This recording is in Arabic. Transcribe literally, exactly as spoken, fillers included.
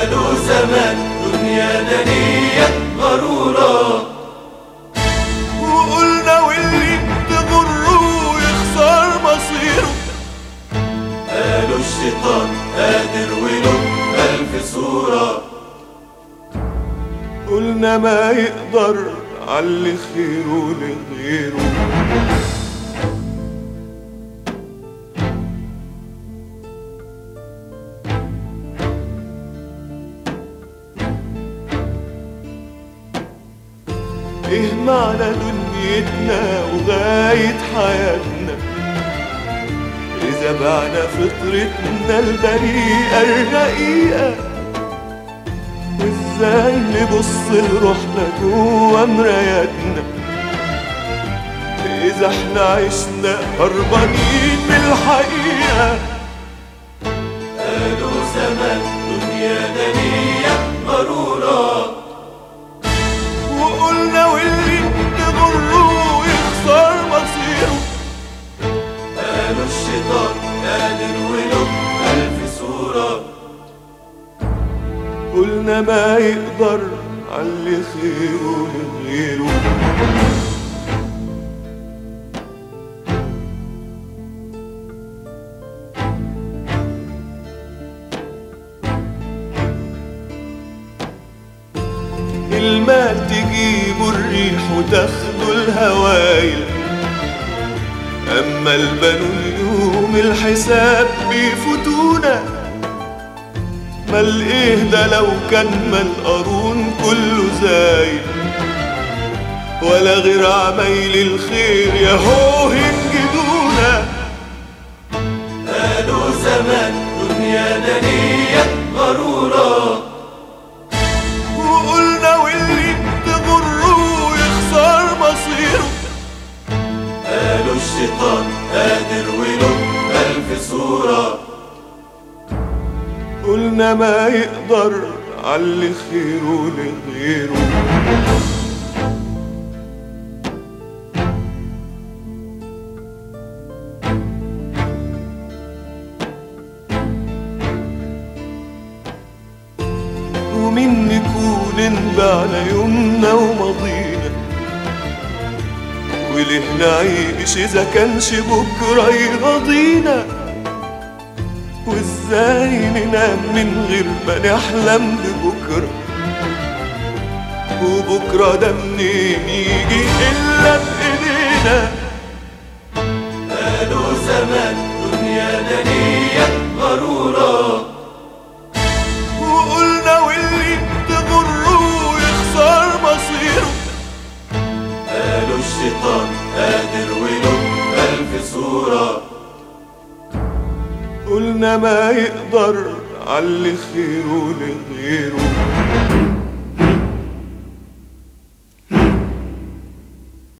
قالوا زمان دنيا دنية غرورة، وقلنا واللي تغره يخسر مصيره. قالوا الشيطان قادر وله ألف صورة، قلنا ما يقدر علي خيره لغيره. ايه معنى دنيتنا وغاية حياتنا إذا بعنا فطرتنا البريئة الرقيقة؟ وإزاي نبص لروحنا جوا مراياتنا إذا احنا عشنا هربانين من الحقيقة؟ قالوا زمان دنيا دنية غرورة، وقلنا واللي تغره يخسر مصيره. قالوا الشيطان قادر وله ألف صورة، قلنا ما يقدر علي خيره لغيره. المال تجيبه الريح وتاخده الهوايل، أما البنو يوم الحساب بيفوتونا. مال ايه ده لو كان مال قارون كله زايل، ولا غير عمايل الخير ياهو ينجدونا. قالوا زمان دنيا دنية غرورة، وقلنا واللي تغره يخسر مصيره. قالوا الشيطان قادر وله ألف صورة، قلنا ما يقدر علي خيره لغيره. ومين نكون انبعنا يومنا وماضينا، وليه نعيش إذا كانش بكرة يرضينا؟ وازاي ننام من غير ما نحلم ببكرة؟ وبكرة ده منين يجي إلا بإيدينا؟ قالوا زمان دنيا دنية غرورة، وقلنا واللي تغره يخسر مصيره. قالوا الشيطان قادر وله ألف صورة، قلنا ما يقدر علي خيره لغيره.